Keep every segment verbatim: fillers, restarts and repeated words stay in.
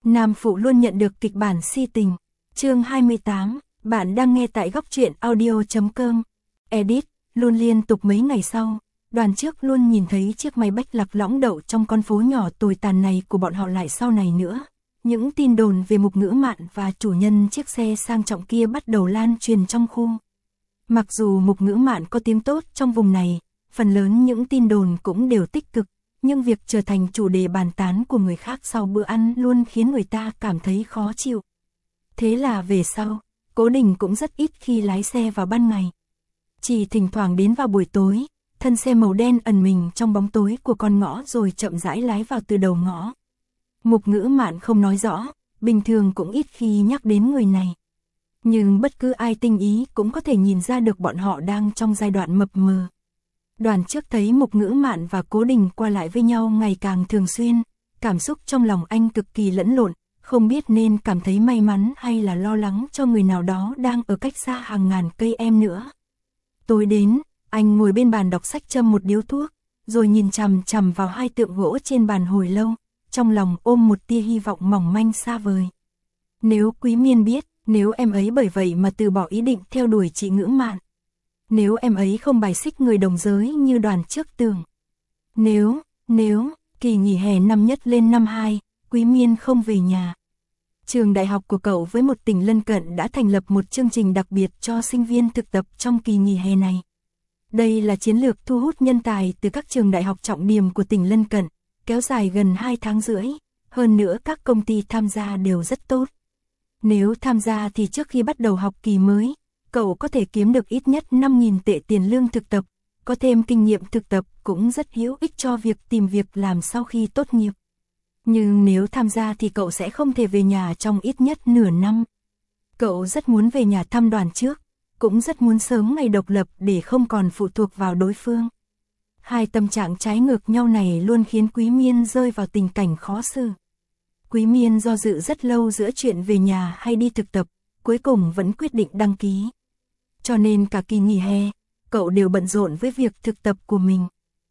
Nam phụ luôn nhận được kịch bản si tình. Chương hai mươi tám, bạn đang nghe tại góc truyện audio chấm com. Edit, luôn liên tục mấy ngày sau, Đoàn Trước luôn nhìn thấy chiếc máy bách lạc lõng đậu trong con phố nhỏ tồi tàn này của bọn họ lại sau này nữa. Những tin đồn về Mục Ngữ Mạn và chủ nhân chiếc xe sang trọng kia bắt đầu lan truyền trong khu. Mặc dù Mục Ngữ Mạn có tiếng tốt trong vùng này, phần lớn những tin đồn cũng đều tích cực, nhưng việc trở thành chủ đề bàn tán của người khác sau bữa ăn luôn khiến người ta cảm thấy khó chịu. Thế là về sau, Cố Đình cũng rất ít khi lái xe vào ban ngày. Chỉ thỉnh thoảng đến vào buổi tối, thân xe màu đen ẩn mình trong bóng tối của con ngõ rồi chậm rãi lái vào từ đầu ngõ. Mục Ngữ Mạn không nói rõ, bình thường cũng ít khi nhắc đến người này. Nhưng bất cứ ai tinh ý cũng có thể nhìn ra được bọn họ đang trong giai đoạn mập mờ. Đoàn Trước thấy Mục Ngữ Mạn và Cố Đình qua lại với nhau ngày càng thường xuyên, cảm xúc trong lòng anh cực kỳ lẫn lộn, không biết nên cảm thấy may mắn hay là lo lắng cho người nào đó đang ở cách xa hàng ngàn cây em nữa. Tối đến, anh ngồi bên bàn đọc sách châm một điếu thuốc, rồi nhìn chằm chằm vào hai tượng gỗ trên bàn hồi lâu, trong lòng ôm một tia hy vọng mỏng manh xa vời. Nếu Quý Miên biết, nếu em ấy bởi vậy mà từ bỏ ý định theo đuổi chị Ngữ Mạn. Nếu em ấy không bài xích người đồng giới như Đoàn Trước tưởng. Nếu, nếu, kỳ nghỉ hè năm nhất lên năm hai, Quý Miên không về nhà. Trường đại học của cậu với một tỉnh lân cận đã thành lập một chương trình đặc biệt cho sinh viên thực tập trong kỳ nghỉ hè này. Đây là chiến lược thu hút nhân tài từ các trường đại học trọng điểm của tỉnh lân cận, kéo dài gần hai tháng rưỡi. Hơn nữa các công ty tham gia đều rất tốt. Nếu tham gia thì trước khi bắt đầu học kỳ mới, cậu có thể kiếm được ít nhất năm nghìn tệ tiền lương thực tập, có thêm kinh nghiệm thực tập cũng rất hữu ích cho việc tìm việc làm sau khi tốt nghiệp. Nhưng nếu tham gia thì cậu sẽ không thể về nhà trong ít nhất nửa năm. Cậu rất muốn về nhà thăm Đoàn Trước, cũng rất muốn sớm ngày độc lập để không còn phụ thuộc vào đối phương. Hai tâm trạng trái ngược nhau này luôn khiến Quý Miên rơi vào tình cảnh khó xử. Quý Miên do dự rất lâu giữa chuyện về nhà hay đi thực tập, cuối cùng vẫn quyết định đăng ký. Cho nên cả kỳ nghỉ hè, cậu đều bận rộn với việc thực tập của mình.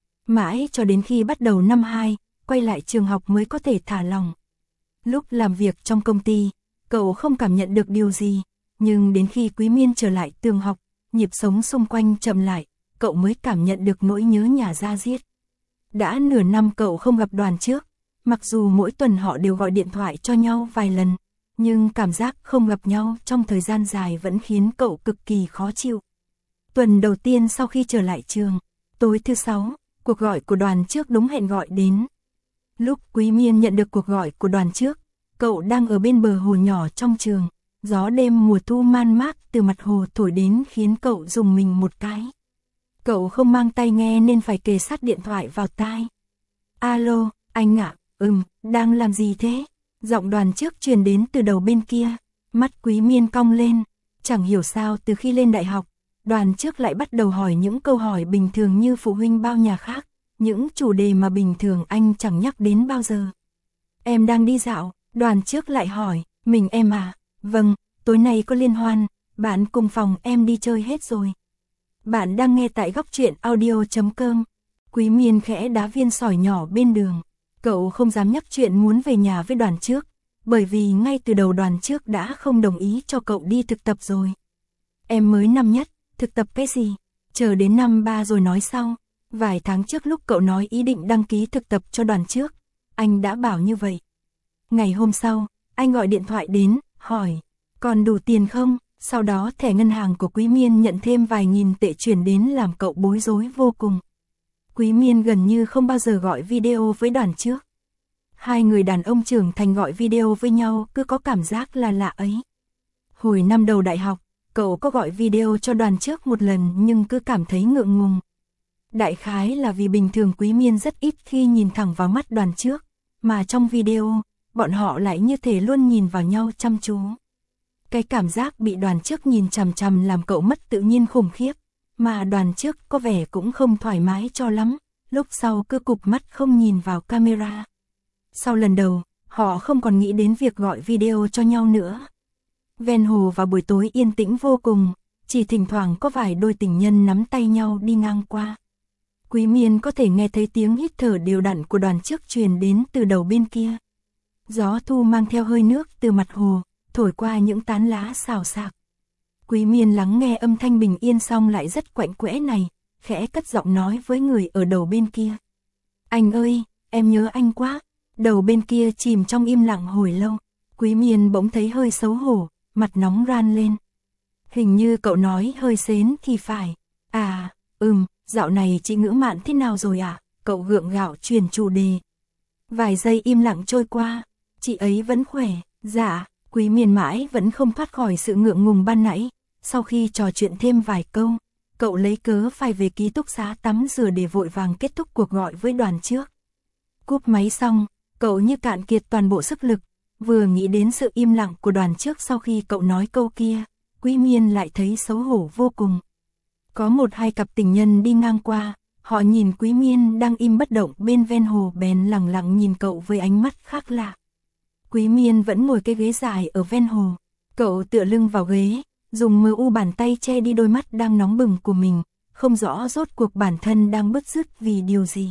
Mãi cho đến khi bắt đầu năm hai, quay lại trường học mới có thể thả lỏng. Lúc làm việc trong công ty, cậu không cảm nhận được điều gì, nhưng đến khi Quý Miên trở lại trường học, nhịp sống xung quanh chậm lại, cậu mới cảm nhận được nỗi nhớ nhà da diết. Đã nửa năm cậu không gặp Đoàn Trước, mặc dù mỗi tuần họ đều gọi điện thoại cho nhau vài lần, nhưng cảm giác không gặp nhau trong thời gian dài vẫn khiến cậu cực kỳ khó chịu. Tuần đầu tiên sau khi trở lại trường, tối thứ sáu, cuộc gọi của Đoàn Trước đúng hẹn gọi đến. Lúc Quý Miên nhận được cuộc gọi của Đoàn Trước, cậu đang ở bên bờ hồ nhỏ trong trường, gió đêm mùa thu man mác từ mặt hồ thổi đến khiến cậu rùng mình một cái. Cậu không mang tai nghe nên phải kề sát điện thoại vào tai. Alo, anh ạ, ừm, đang làm gì thế? Giọng Đoàn Trước truyền đến từ đầu bên kia, mắt Quý Miên cong lên, chẳng hiểu sao từ khi lên đại học, Đoàn Trước lại bắt đầu hỏi những câu hỏi bình thường như phụ huynh bao nhà khác, những chủ đề mà bình thường anh chẳng nhắc đến bao giờ. Em đang đi dạo, Đoàn Trước lại hỏi, mình em à, vâng, tối nay có liên hoan, bạn cùng phòng em đi chơi hết rồi. Bạn đang nghe tại góc truyện audio chấm com. Quý Miên khẽ đá viên sỏi nhỏ bên đường. Cậu không dám nhắc chuyện muốn về nhà với Đoàn Trước, bởi vì ngay từ đầu Đoàn Trước đã không đồng ý cho cậu đi thực tập rồi. Em mới năm nhất, thực tập cái gì? Chờ đến năm ba rồi nói sau. Vài tháng trước lúc cậu nói ý định đăng ký thực tập cho Đoàn Trước, anh đã bảo như vậy. Ngày hôm sau, anh gọi điện thoại đến, hỏi, còn đủ tiền không? Sau đó thẻ ngân hàng của Quý Miên nhận thêm vài nghìn tệ chuyển đến làm cậu bối rối vô cùng. Quý Miên gần như không bao giờ gọi video với Đoàn Trước. Hai người đàn ông trưởng thành gọi video với nhau cứ có cảm giác là lạ ấy. Hồi năm đầu đại học, cậu có gọi video cho Đoàn Trước một lần nhưng cứ cảm thấy ngượng ngùng. Đại khái là vì bình thường Quý Miên rất ít khi nhìn thẳng vào mắt Đoàn Trước, mà trong video, bọn họ lại như thể luôn nhìn vào nhau chăm chú. Cái cảm giác bị Đoàn Trước nhìn chằm chằm làm cậu mất tự nhiên khủng khiếp, mà Đoàn Trước có vẻ cũng không thoải mái cho lắm, lúc sau cứ cụp mắt không nhìn vào camera. Sau lần đầu, họ không còn nghĩ đến việc gọi video cho nhau nữa. Ven hồ vào buổi tối yên tĩnh vô cùng, chỉ thỉnh thoảng có vài đôi tình nhân nắm tay nhau đi ngang qua. Quý Miên có thể nghe thấy tiếng hít thở đều đặn của Đoàn Trước truyền đến từ đầu bên kia. Gió thu mang theo hơi nước từ mặt hồ, thổi qua những tán lá xào xạc. Quý Miên lắng nghe âm thanh bình yên xong lại rất quạnh quẽ này, khẽ cất giọng nói với người ở đầu bên kia. Anh ơi, em nhớ anh quá. Đầu bên kia chìm trong im lặng hồi lâu. Quý Miên bỗng thấy hơi xấu hổ, mặt nóng ran lên. Hình như cậu nói hơi sến thì phải. À, ừm, dạo này chị Ngữ Mạn thế nào rồi à? Cậu gượng gạo chuyển chủ đề. Vài giây im lặng trôi qua, chị ấy vẫn khỏe. Dạ, Quý Miên mãi vẫn không thoát khỏi sự ngượng ngùng ban nãy. Sau khi trò chuyện thêm vài câu, cậu lấy cớ phải về ký túc xá tắm rửa để vội vàng kết thúc cuộc gọi với đoàn trước. Cúp máy xong, cậu như cạn kiệt toàn bộ sức lực, vừa nghĩ đến sự im lặng của đoàn trước sau khi cậu nói câu kia, Quý Miên lại thấy xấu hổ vô cùng. Có một hai cặp tình nhân đi ngang qua, họ nhìn Quý Miên đang im bất động bên ven hồ bèn lẳng lặng nhìn cậu với ánh mắt khác lạ. Quý Miên vẫn ngồi cái ghế dài ở ven hồ, cậu tựa lưng vào ghế, dùng mờ u bàn tay che đi đôi mắt đang nóng bừng của mình, không rõ rốt cuộc bản thân đang bứt rứt vì điều gì.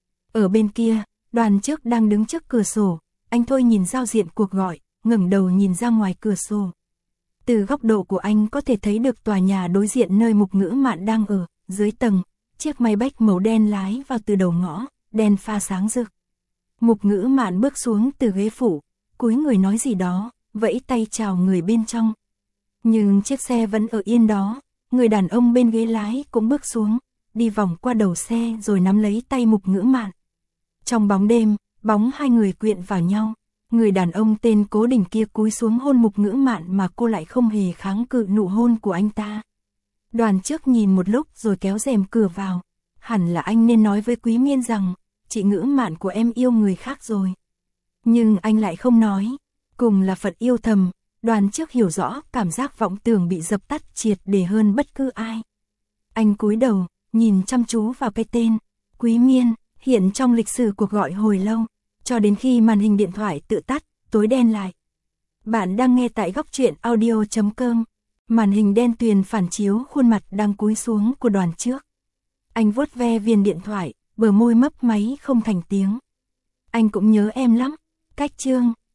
Ở bên kia, đoàn trước đang đứng trước cửa sổ, anh Thôi nhìn giao diện cuộc gọi, ngẩng đầu nhìn ra ngoài cửa sổ. Từ góc độ của anh có thể thấy được tòa nhà đối diện nơi Mục Ngữ Mạn đang ở, dưới tầng, chiếc Maybach màu đen lái vào từ đầu ngõ, đèn pha sáng rực. Mục Ngữ Mạn bước xuống từ ghế phụ, cúi người nói gì đó, vẫy tay chào người bên trong. Nhưng chiếc xe vẫn ở yên đó, người đàn ông bên ghế lái cũng bước xuống, đi vòng qua đầu xe rồi nắm lấy tay Mục Ngữ Mạn. Trong bóng đêm, bóng hai người quyện vào nhau, người đàn ông tên Cố Đình kia cúi xuống hôn Mục Ngữ Mạn mà cô lại không hề kháng cự nụ hôn của anh ta. Đoàn trước nhìn một lúc rồi kéo rèm cửa vào, hẳn là anh nên nói với Quý Miên rằng, chị Ngữ Mạn của em yêu người khác rồi. Nhưng anh lại không nói, cùng là phận yêu thầm. Đoàn trước hiểu rõ cảm giác vọng tưởng bị dập tắt triệt để hơn bất cứ ai. Anh cúi đầu, nhìn chăm chú vào cái tên, Quý Miên, hiện trong lịch sử cuộc gọi hồi lâu, cho đến khi màn hình điện thoại tự tắt, tối đen lại. Bạn đang nghe tại góc truyện audio chấm com, màn hình đen tuyền phản chiếu khuôn mặt đang cúi xuống của đoàn trước. Anh vuốt ve viền điện thoại, bờ môi mấp máy không thành tiếng. Anh cũng nhớ em lắm, cách chương.